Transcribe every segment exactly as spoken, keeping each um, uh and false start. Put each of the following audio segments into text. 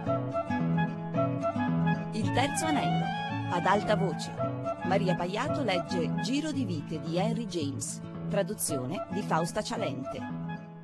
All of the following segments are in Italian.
Il terzo anello, ad alta voce. Maria Paiato legge Giro di vite di Henry James, traduzione di Fausta Cialente.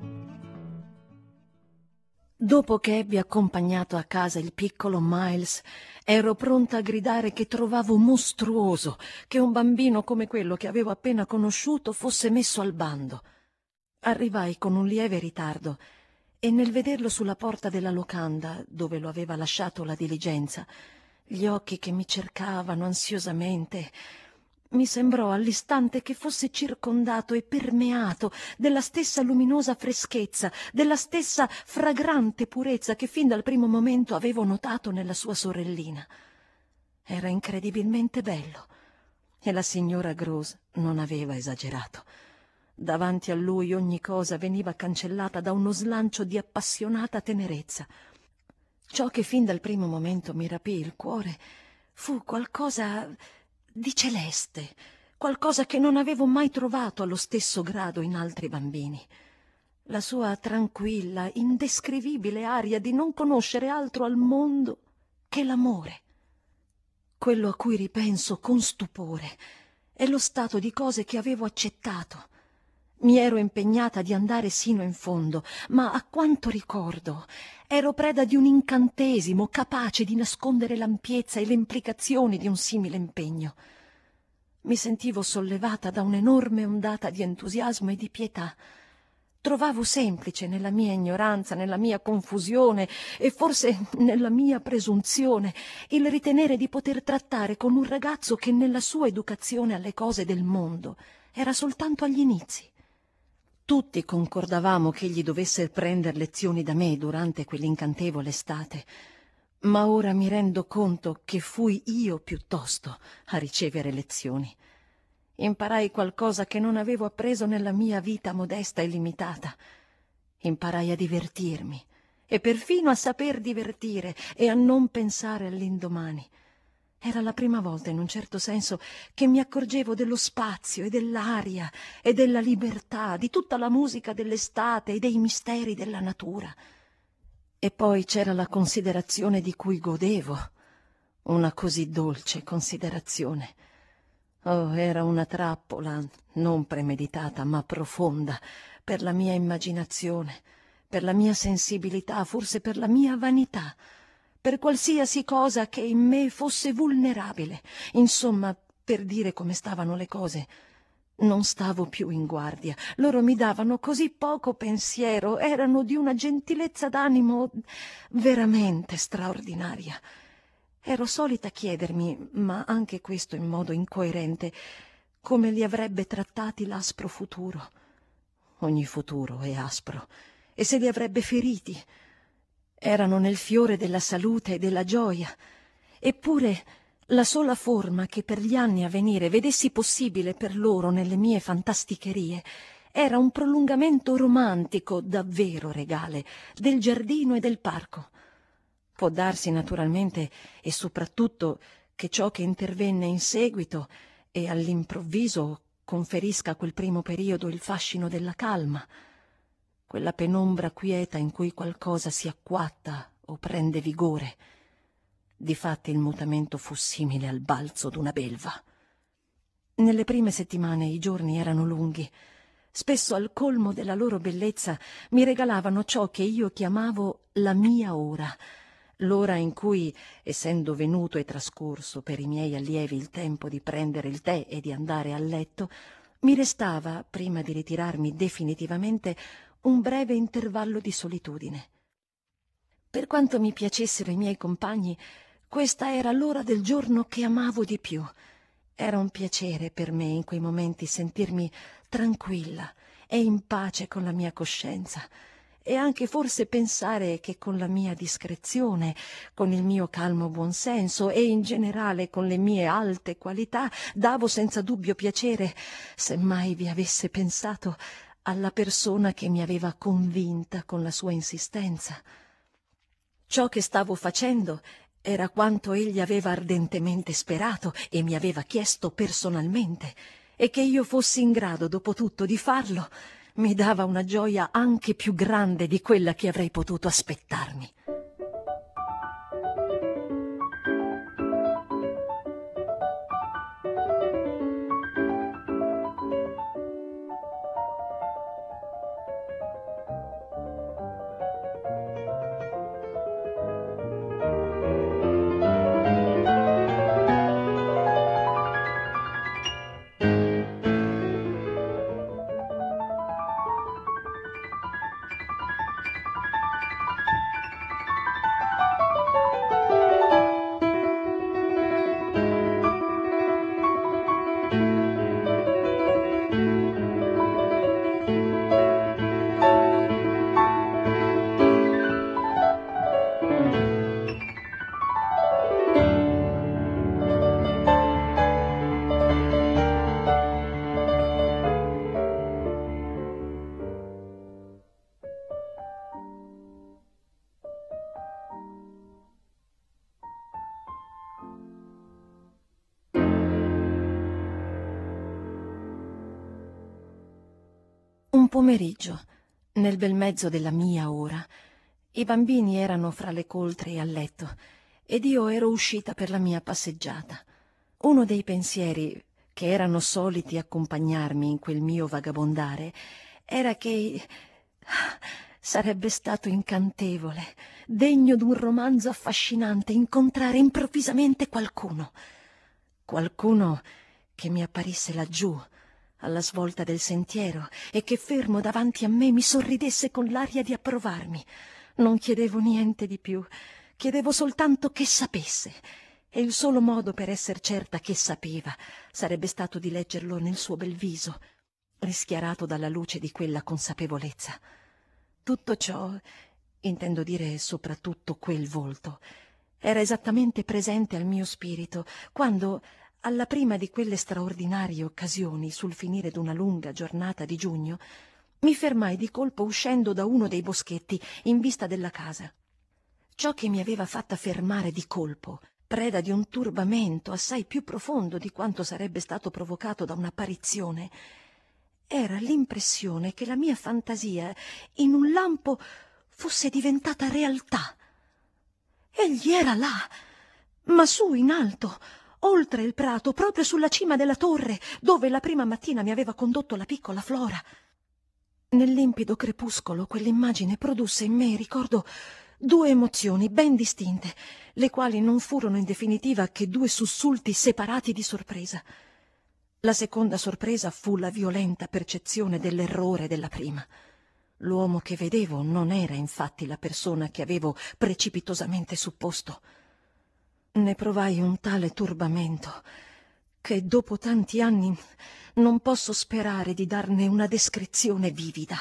Dopo che ebbi accompagnato a casa il piccolo Miles, ero pronta a gridare che trovavo mostruoso che un bambino come quello che avevo appena conosciuto fosse messo al bando. Arrivai con un lieve ritardo e nel vederlo sulla porta della locanda, dove lo aveva lasciato la diligenza, gli occhi che mi cercavano ansiosamente, mi sembrò all'istante che fosse circondato e permeato della stessa luminosa freschezza, della stessa fragrante purezza che fin dal primo momento avevo notato nella sua sorellina. Era incredibilmente bello e la signora Gross non aveva esagerato. Davanti a lui ogni cosa veniva cancellata da uno slancio di appassionata tenerezza. Ciò che fin dal primo momento mi rapì il cuore fu qualcosa di celeste, qualcosa che non avevo mai trovato allo stesso grado in altri bambini. La sua tranquilla, indescrivibile aria di non conoscere altro al mondo che l'amore. Quello a cui ripenso con stupore è lo stato di cose che avevo accettato. Mi ero impegnata di andare sino in fondo, ma a quanto ricordo ero preda di un incantesimo capace di nascondere l'ampiezza e le implicazioni di un simile impegno. Mi sentivo sollevata da un'enorme ondata di entusiasmo e di pietà. Trovavo semplice nella mia ignoranza, nella mia confusione e forse nella mia presunzione il ritenere di poter trattare con un ragazzo che nella sua educazione alle cose del mondo era soltanto agli inizi. Tutti concordavamo che egli dovesse prendere lezioni da me durante quell'incantevole estate, ma ora mi rendo conto che fui io piuttosto a ricevere lezioni. Imparai qualcosa che non avevo appreso nella mia vita modesta e limitata. Imparai a divertirmi e perfino a saper divertire e a non pensare all'indomani. Era la prima volta, in un certo senso, che mi accorgevo dello spazio e dell'aria e della libertà, di tutta la musica dell'estate e dei misteri della natura. E poi c'era la considerazione di cui godevo, una così dolce considerazione. Oh, era una trappola, non premeditata, ma profonda, per la mia immaginazione, per la mia sensibilità, forse per la mia vanità, per qualsiasi cosa che in me fosse vulnerabile. Insomma, per dire come stavano le cose, non stavo più in guardia. Loro mi davano così poco pensiero, erano di una gentilezza d'animo veramente straordinaria. Ero solita chiedermi, ma anche questo in modo incoerente, come li avrebbe trattati l'aspro futuro. Ogni futuro è aspro, e se li avrebbe feriti. Erano nel fiore della salute e della gioia, eppure la sola forma che per gli anni a venire vedessi possibile per loro nelle mie fantasticherie era un prolungamento romantico, davvero regale, del giardino e del parco. Può darsi naturalmente e soprattutto che ciò che intervenne in seguito e all'improvviso conferisca a quel primo periodo il fascino della calma, quella penombra quieta in cui qualcosa si acquatta o prende vigore. Difatti il mutamento fu simile al balzo d'una belva. Nelle prime settimane i giorni erano lunghi. Spesso al colmo della loro bellezza mi regalavano ciò che io chiamavo la mia ora, l'ora in cui, essendo venuto e trascorso per i miei allievi il tempo di prendere il tè e di andare a letto, mi restava, prima di ritirarmi definitivamente, un breve intervallo di solitudine. Per quanto mi piacessero i miei compagni, questa era l'ora del giorno che amavo di più. Era un piacere per me in quei momenti sentirmi tranquilla e in pace con la mia coscienza, e anche forse pensare che con la mia discrezione, con il mio calmo buonsenso e in generale con le mie alte qualità davo senza dubbio piacere, se mai vi avesse pensato, alla persona che mi aveva convinta con la sua insistenza. Ciò che stavo facendo era quanto egli aveva ardentemente sperato e mi aveva chiesto personalmente, e che io fossi in grado, dopo tutto, di farlo, mi dava una gioia anche più grande di quella che avrei potuto aspettarmi. pomeriggio, nel bel mezzo della mia ora. I bambini erano fra le coltre e a letto ed io ero uscita per la mia passeggiata. Uno dei pensieri che erano soliti accompagnarmi in quel mio vagabondare era che sarebbe stato incantevole, degno d'un romanzo affascinante, incontrare improvvisamente qualcuno. Qualcuno che mi apparisse laggiù, alla svolta del sentiero, e che fermo davanti a me mi sorridesse con l'aria di approvarmi. Non chiedevo niente di più, chiedevo soltanto che sapesse, e il solo modo per esser certa che sapeva sarebbe stato di leggerlo nel suo bel viso, rischiarato dalla luce di quella consapevolezza. Tutto ciò, intendo dire soprattutto quel volto, era esattamente presente al mio spirito quando, alla prima di quelle straordinarie occasioni sul finire d'una lunga giornata di giugno, mi fermai di colpo uscendo da uno dei boschetti in vista della casa. Ciò che mi aveva fatta fermare di colpo, preda di un turbamento assai più profondo di quanto sarebbe stato provocato da un'apparizione, era l'impressione che la mia fantasia in un lampo fosse diventata realtà. Egli era là, ma su in alto, oltre il prato, proprio sulla cima della torre, dove la prima mattina mi aveva condotto la piccola Flora. Nel limpido crepuscolo quell'immagine produsse in me, ricordo, due emozioni ben distinte, le quali non furono in definitiva che due sussulti separati di sorpresa. La seconda sorpresa fu la violenta percezione dell'errore della prima. L'uomo che vedevo non era infatti la persona che avevo precipitosamente supposto. Ne provai un tale turbamento che dopo tanti anni non posso sperare di darne una descrizione vivida.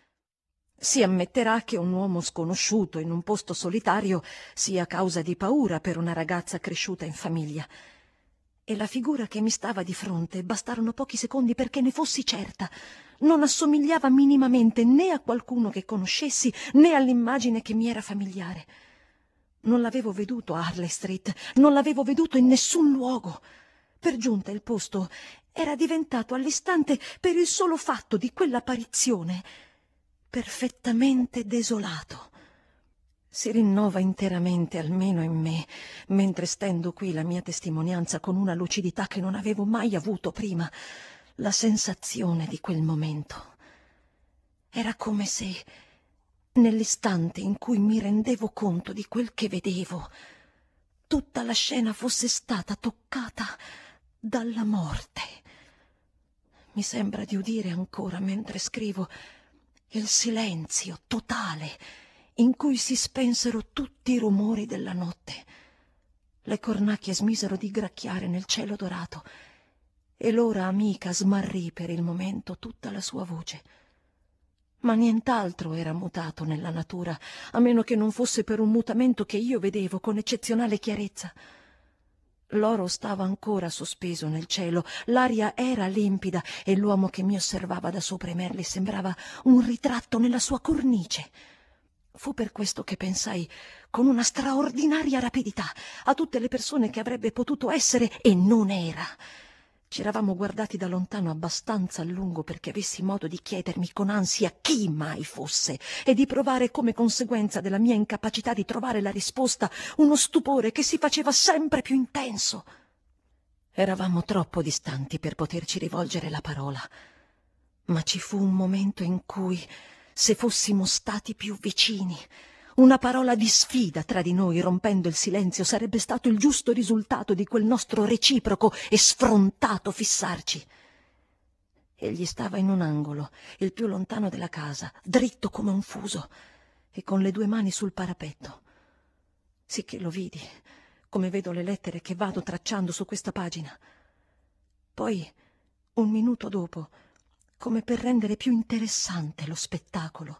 Si ammetterà che un uomo sconosciuto in un posto solitario sia causa di paura per una ragazza cresciuta in famiglia. E la figura che mi stava di fronte bastarono pochi secondi perché ne fossi certa. Non assomigliava minimamente né a qualcuno che conoscessi né all'immagine che mi era familiare. Non l'avevo veduto a Harley Street, non l'avevo veduto in nessun luogo. Per giunta il posto era diventato all'istante, per il solo fatto di quell'apparizione, perfettamente desolato. Si rinnova interamente, almeno in me, mentre stendo qui la mia testimonianza con una lucidità che non avevo mai avuto prima, la sensazione di quel momento. Era come se, nell'istante in cui mi rendevo conto di quel che vedevo, tutta la scena fosse stata toccata dalla morte. Mi sembra di udire ancora, mentre scrivo, il silenzio totale in cui si spensero tutti i rumori della notte. Le cornacchie smisero di gracchiare nel cielo dorato e l'ora amica smarrì per il momento tutta la sua voce. Ma nient'altro era mutato nella natura, a meno che non fosse per un mutamento che io vedevo con eccezionale chiarezza. L'oro stava ancora sospeso nel cielo, l'aria era limpida e l'uomo che mi osservava da sopra i merli sembrava un ritratto nella sua cornice. Fu per questo che pensai con una straordinaria rapidità a tutte le persone che avrebbe potuto essere e non era. Ci eravamo guardati da lontano abbastanza a lungo perché avessi modo di chiedermi con ansia chi mai fosse e di provare come conseguenza della mia incapacità di trovare la risposta uno stupore che si faceva sempre più intenso. Eravamo troppo distanti per poterci rivolgere la parola, ma ci fu un momento in cui, se fossimo stati più vicini, una parola di sfida tra di noi, rompendo il silenzio, sarebbe stato il giusto risultato di quel nostro reciproco e sfrontato fissarci. Egli stava in un angolo, il più lontano della casa, dritto come un fuso, e con le due mani sul parapetto. Sicché lo vidi, come vedo le lettere che vado tracciando su questa pagina. Poi, un minuto dopo, come per rendere più interessante lo spettacolo,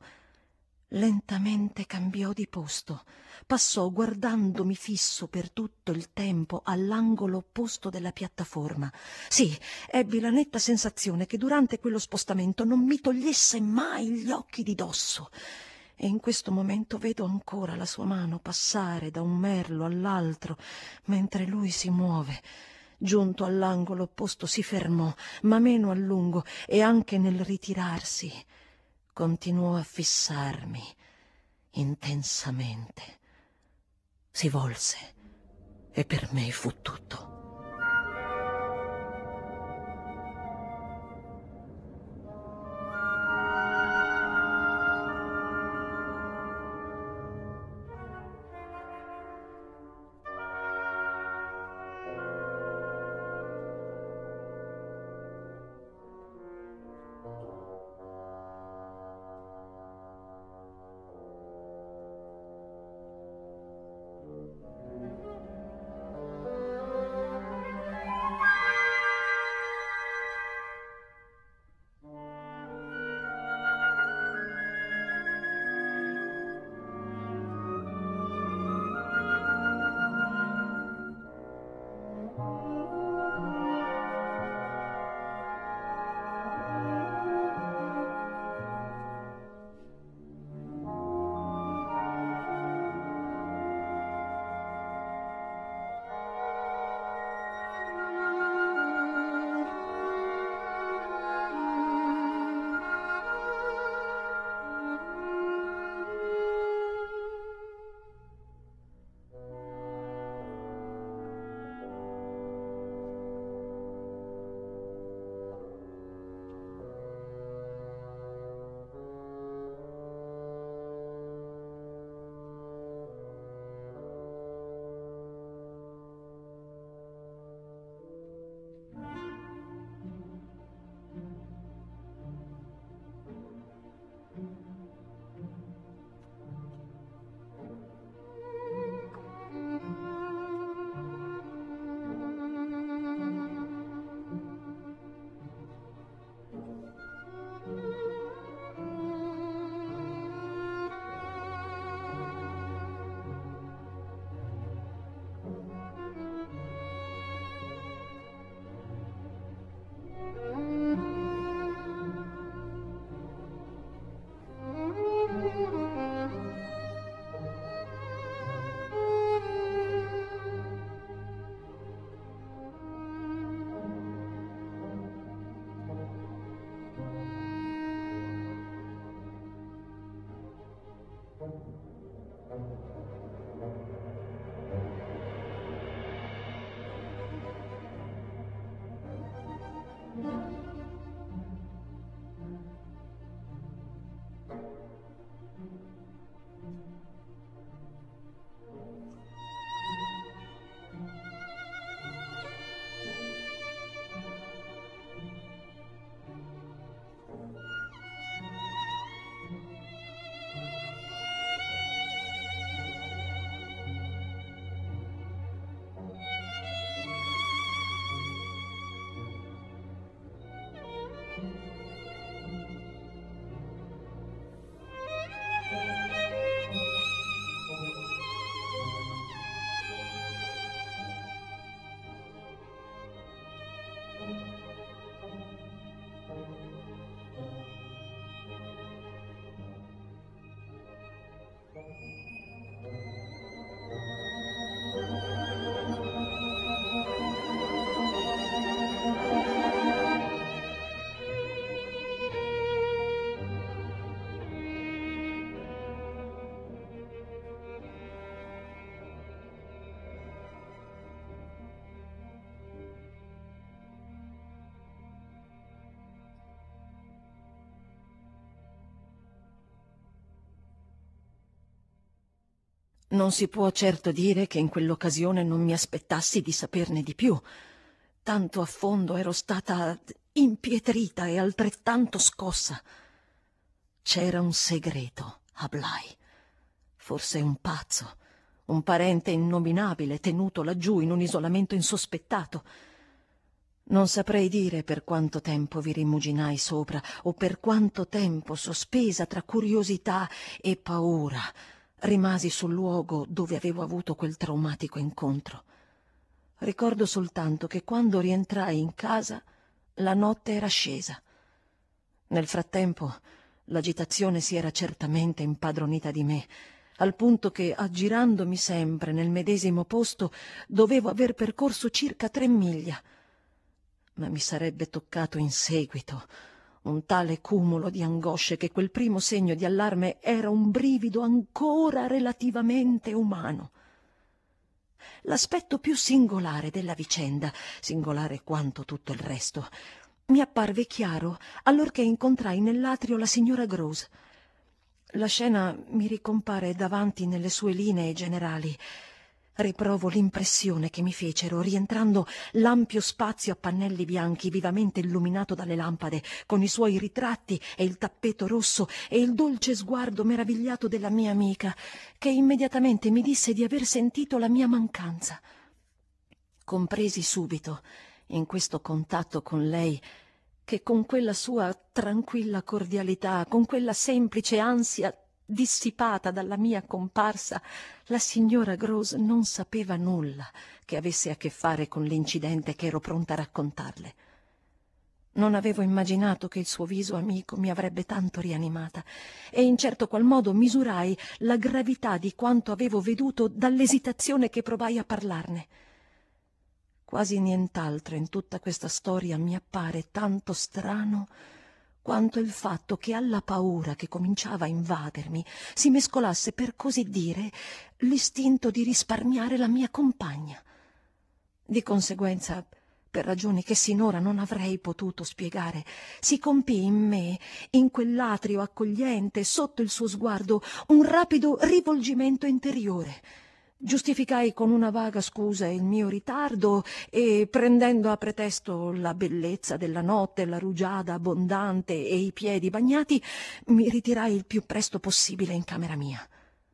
lentamente cambiò di posto, passò guardandomi fisso per tutto il tempo all'angolo opposto della piattaforma. Sì, ebbi la netta sensazione che durante quello spostamento non mi togliesse mai gli occhi di dosso. E in questo momento vedo ancora la sua mano passare da un merlo all'altro, mentre lui si muove. Giunto all'angolo opposto si fermò, ma meno a lungo, e anche nel ritirarsi continuò a fissarmi intensamente. Si volse e per me fu tutto. Non si può certo dire che in quell'occasione non mi aspettassi di saperne di più. Tanto a fondo ero stata impietrita e altrettanto scossa. C'era un segreto a Bly, forse un pazzo, un parente innominabile tenuto laggiù in un isolamento insospettato. Non saprei dire per quanto tempo vi rimuginai sopra o per quanto tempo, sospesa tra curiosità e paura, rimasi sul luogo dove avevo avuto quel traumatico incontro. Ricordo soltanto che quando rientrai in casa la notte era scesa. Nel frattempo l'agitazione si era certamente impadronita di me, al punto che, aggirandomi sempre nel medesimo posto, dovevo aver percorso circa tre miglia. Ma mi sarebbe toccato in seguito un tale cumulo di angosce che quel primo segno di allarme era un brivido ancora relativamente umano. L'aspetto più singolare della vicenda, singolare quanto tutto il resto, mi apparve chiaro allorché incontrai nell'atrio la signora Grose. La scena mi ricompare davanti nelle sue linee generali. Riprovo l'impressione che mi fecero, rientrando l'ampio spazio a pannelli bianchi vivamente illuminato dalle lampade, con i suoi ritratti e il tappeto rosso e il dolce sguardo meravigliato della mia amica, che immediatamente mi disse di aver sentito la mia mancanza. Compresi subito, in questo contatto con lei, che con quella sua tranquilla cordialità, con quella semplice ansia dissipata dalla mia comparsa, la signora Grose non sapeva nulla che avesse a che fare con l'incidente che ero pronta a raccontarle. Non avevo immaginato che il suo viso amico mi avrebbe tanto rianimata e in certo qual modo misurai la gravità di quanto avevo veduto dall'esitazione che provai a parlarne. Quasi nient'altro in tutta questa storia mi appare tanto strano quanto il fatto che alla paura che cominciava a invadermi si mescolasse, per così dire, l'istinto di risparmiare la mia compagna. Di conseguenza, per ragioni che sinora non avrei potuto spiegare, si compì in me, in quell'atrio accogliente, sotto il suo sguardo, un rapido rivolgimento interiore. Giustificai con una vaga scusa il mio ritardo e, prendendo a pretesto la bellezza della notte, la rugiada abbondante e i piedi bagnati, mi ritirai il più presto possibile in camera mia.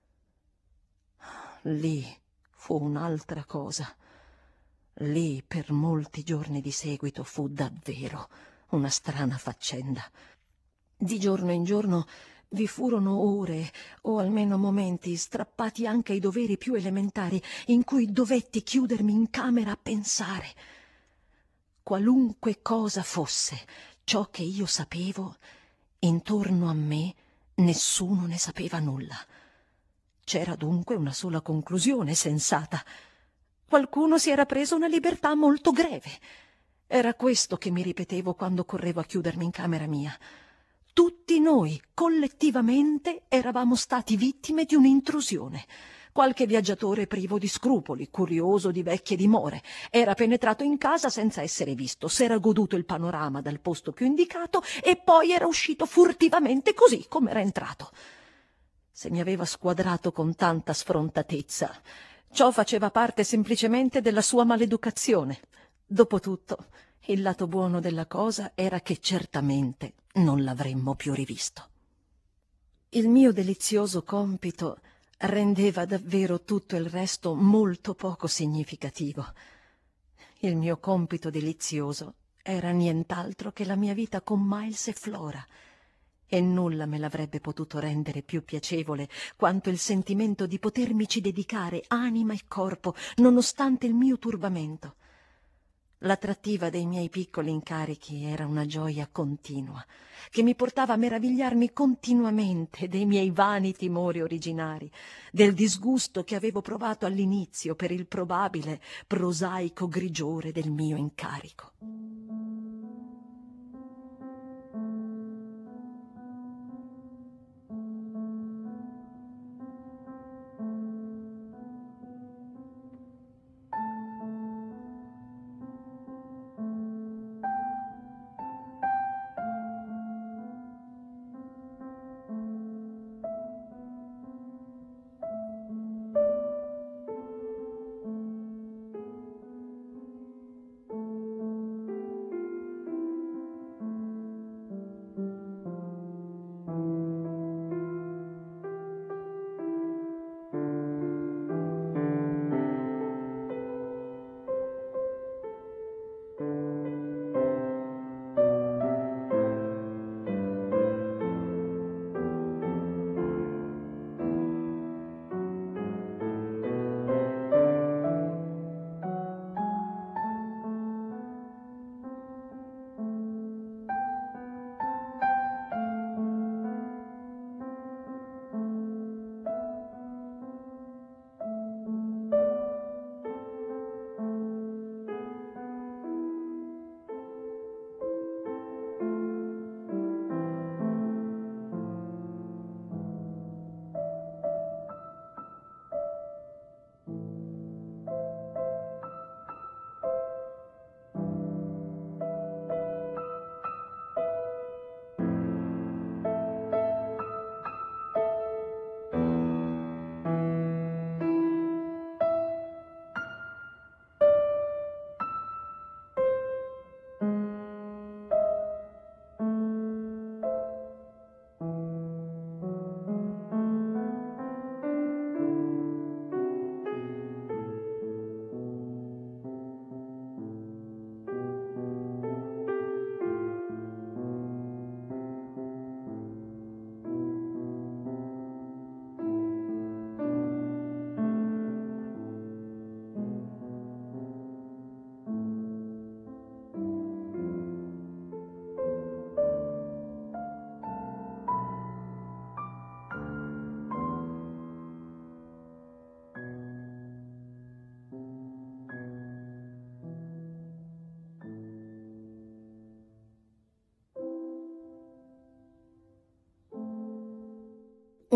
Lì fu un'altra cosa. Lì per molti giorni di seguito fu davvero una strana faccenda. Di giorno in giorno vi furono ore, o almeno momenti, strappati anche ai doveri più elementari, in cui dovetti chiudermi in camera a pensare. Qualunque cosa fosse ciò che io sapevo, intorno a me nessuno ne sapeva nulla. C'era dunque una sola conclusione sensata. Qualcuno si era preso una libertà molto greve. Era questo che mi ripetevo quando correvo a chiudermi in camera mia. Tutti noi, collettivamente, eravamo stati vittime di un'intrusione. Qualche viaggiatore privo di scrupoli, curioso di vecchie dimore, era penetrato in casa senza essere visto, s'era goduto il panorama dal posto più indicato e poi era uscito furtivamente così come era entrato. Se mi aveva squadrato con tanta sfrontatezza, ciò faceva parte semplicemente della sua maleducazione. Dopotutto, il lato buono della cosa era che certamente non l'avremmo più rivisto. Il mio delizioso compito rendeva davvero tutto il resto molto poco significativo. Il mio compito delizioso era nient'altro che la mia vita con Miles e Flora, e nulla me l'avrebbe potuto rendere più piacevole quanto il sentimento di potermici dedicare anima e corpo nonostante il mio turbamento. L'attrattiva dei miei piccoli incarichi era una gioia continua, che mi portava a meravigliarmi continuamente dei miei vani timori originari, del disgusto che avevo provato all'inizio per il probabile prosaico grigiore del mio incarico.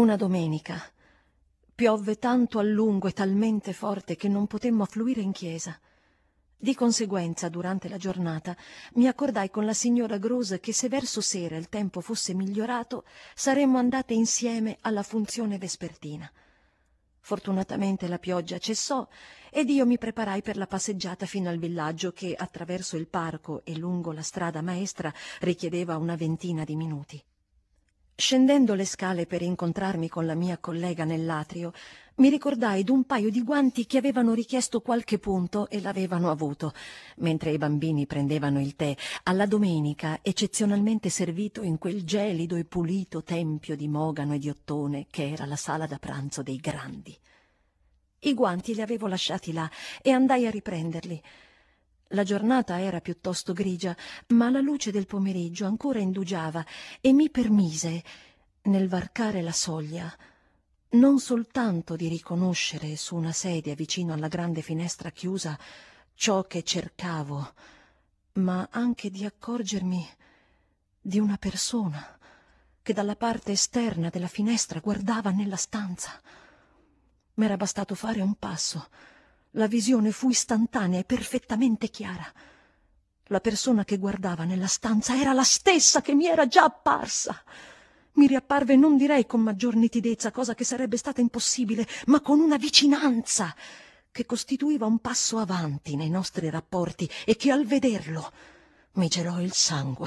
Una domenica piovve tanto a lungo e talmente forte che non potemmo affluire in chiesa. Di conseguenza, durante la giornata, mi accordai con la signora Grose che se verso sera il tempo fosse migliorato, saremmo andate insieme alla funzione vespertina. Fortunatamente la pioggia cessò ed io mi preparai per la passeggiata fino al villaggio che, attraverso il parco e lungo la strada maestra, richiedeva una ventina di minuti. Scendendo le scale per incontrarmi con la mia collega nell'atrio, mi ricordai d'un paio di guanti che avevano richiesto qualche punto e l'avevano avuto, mentre i bambini prendevano il tè alla domenica, eccezionalmente servito in quel gelido e pulito tempio di mogano e di ottone che era la sala da pranzo dei grandi. I guanti li avevo lasciati là e andai a riprenderli. La giornata era piuttosto grigia, ma la luce del pomeriggio ancora indugiava e mi permise, nel varcare la soglia, non soltanto di riconoscere su una sedia vicino alla grande finestra chiusa ciò che cercavo, ma anche di accorgermi di una persona che dalla parte esterna della finestra guardava nella stanza. M'era bastato fare un passo. La visione fu istantanea e perfettamente chiara. La persona che guardava nella stanza era la stessa che mi era già apparsa. Mi riapparve, non direi con maggior nitidezza, cosa che sarebbe stata impossibile, ma con una vicinanza che costituiva un passo avanti nei nostri rapporti e che al vederlo mi gelò il sangue.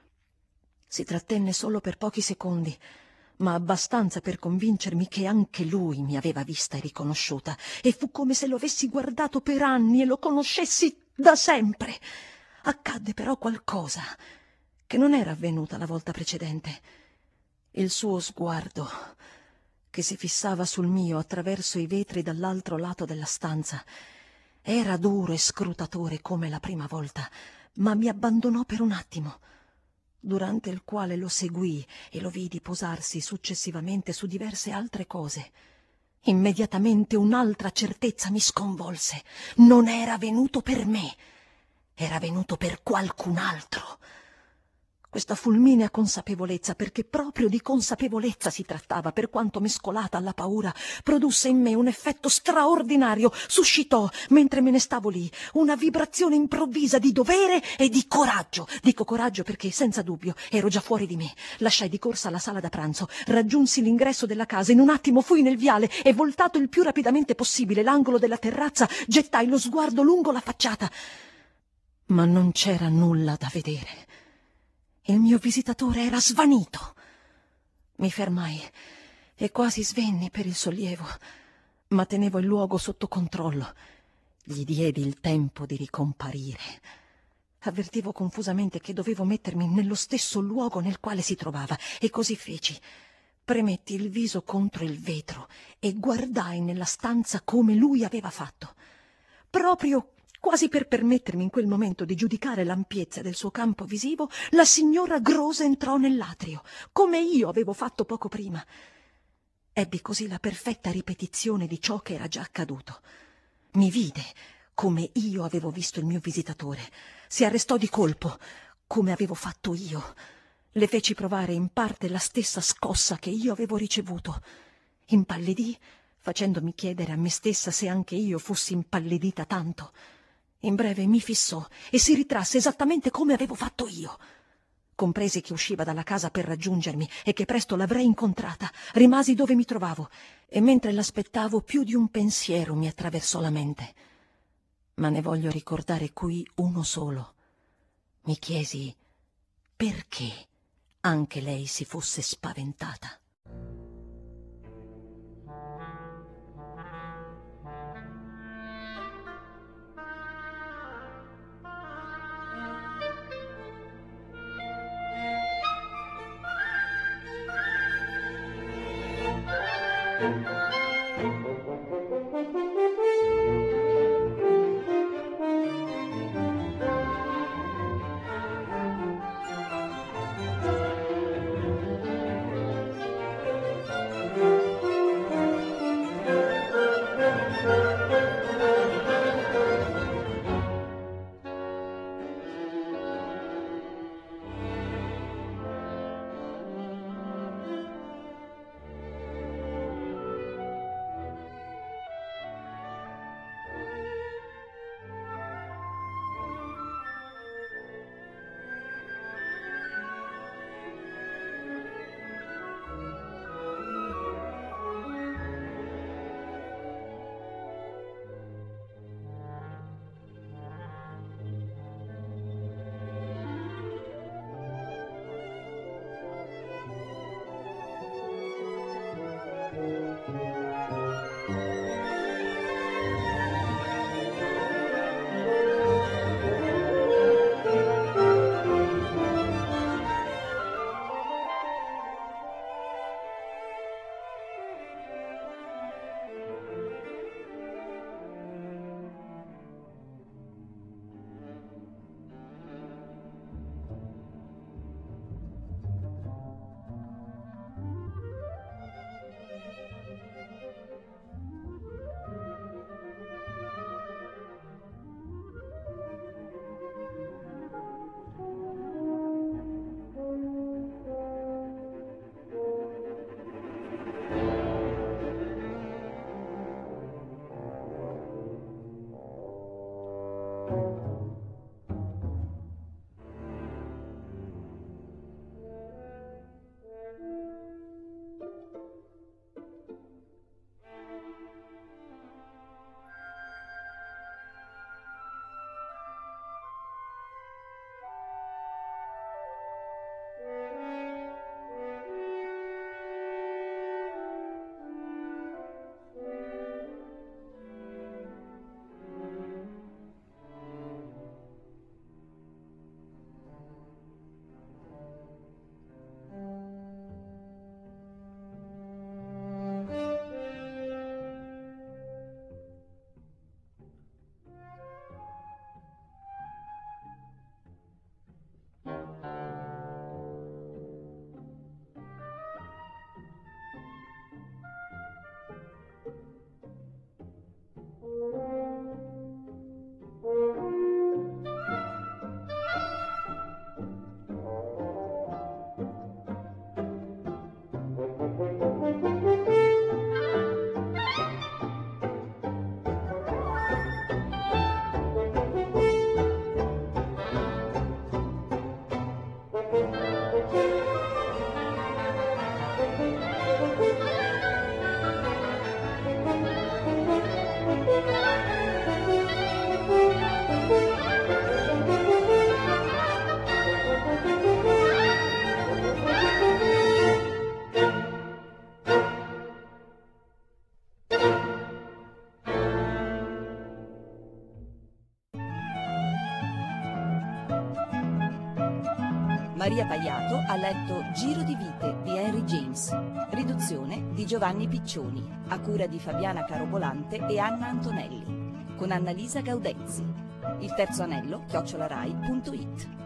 Si trattenne solo per pochi secondi, ma abbastanza per convincermi che anche lui mi aveva vista e riconosciuta, e fu come se lo avessi guardato per anni e lo conoscessi da sempre. Accadde però qualcosa che non era avvenuta la volta precedente. Il suo sguardo, che si fissava sul mio attraverso i vetri dall'altro lato della stanza, era duro e scrutatore come la prima volta, ma mi abbandonò per un attimo, durante il quale lo seguii e lo vidi posarsi successivamente su diverse altre cose. Immediatamente un'altra certezza mi sconvolse. Non era venuto per me, era venuto per qualcun altro. Questa fulminea consapevolezza, perché proprio di consapevolezza si trattava, per quanto mescolata alla paura, produsse in me un effetto straordinario, suscitò, mentre me ne stavo lì, una vibrazione improvvisa di dovere e di coraggio. Dico coraggio perché, senza dubbio, ero già fuori di me. Lasciai di corsa la sala da pranzo, raggiunsi l'ingresso della casa, in un attimo fui nel viale e, voltato il più rapidamente possibile l'angolo della terrazza, gettai lo sguardo lungo la facciata. Ma non c'era nulla da vedere. Il mio visitatore era svanito. Mi fermai e quasi svenni per il sollievo, ma tenevo il luogo sotto controllo. Gli diedi il tempo di ricomparire. Avvertivo confusamente che dovevo mettermi nello stesso luogo nel quale si trovava, e così feci. Premetti il viso contro il vetro e guardai nella stanza come lui aveva fatto. Proprio quasi per permettermi in quel momento di giudicare l'ampiezza del suo campo visivo, la signora Grose entrò nell'atrio, come io avevo fatto poco prima. Ebbi così la perfetta ripetizione di ciò che era già accaduto. Mi vide come io avevo visto il mio visitatore. Si arrestò di colpo, come avevo fatto io. Le feci provare in parte la stessa scossa che io avevo ricevuto. Impallidì, facendomi chiedere a me stessa se anche io fossi impallidita tanto. In breve mi fissò e si ritrasse esattamente come avevo fatto io. Compresi che usciva dalla casa per raggiungermi e che presto l'avrei incontrata. Rimasi dove mi trovavo e mentre l'aspettavo più di un pensiero mi attraversò la mente. Ma ne voglio ricordare qui uno solo. Mi chiesi perché anche lei si fosse spaventata. Maria Paiato ha letto Giro di vite di Henry James, riduzione di Giovanni Piccioni, a cura di Fabiana Carobolante e Anna Antonelli, con Annalisa Gaudenzzi. Il terzo anello, chiocciolarai punto it.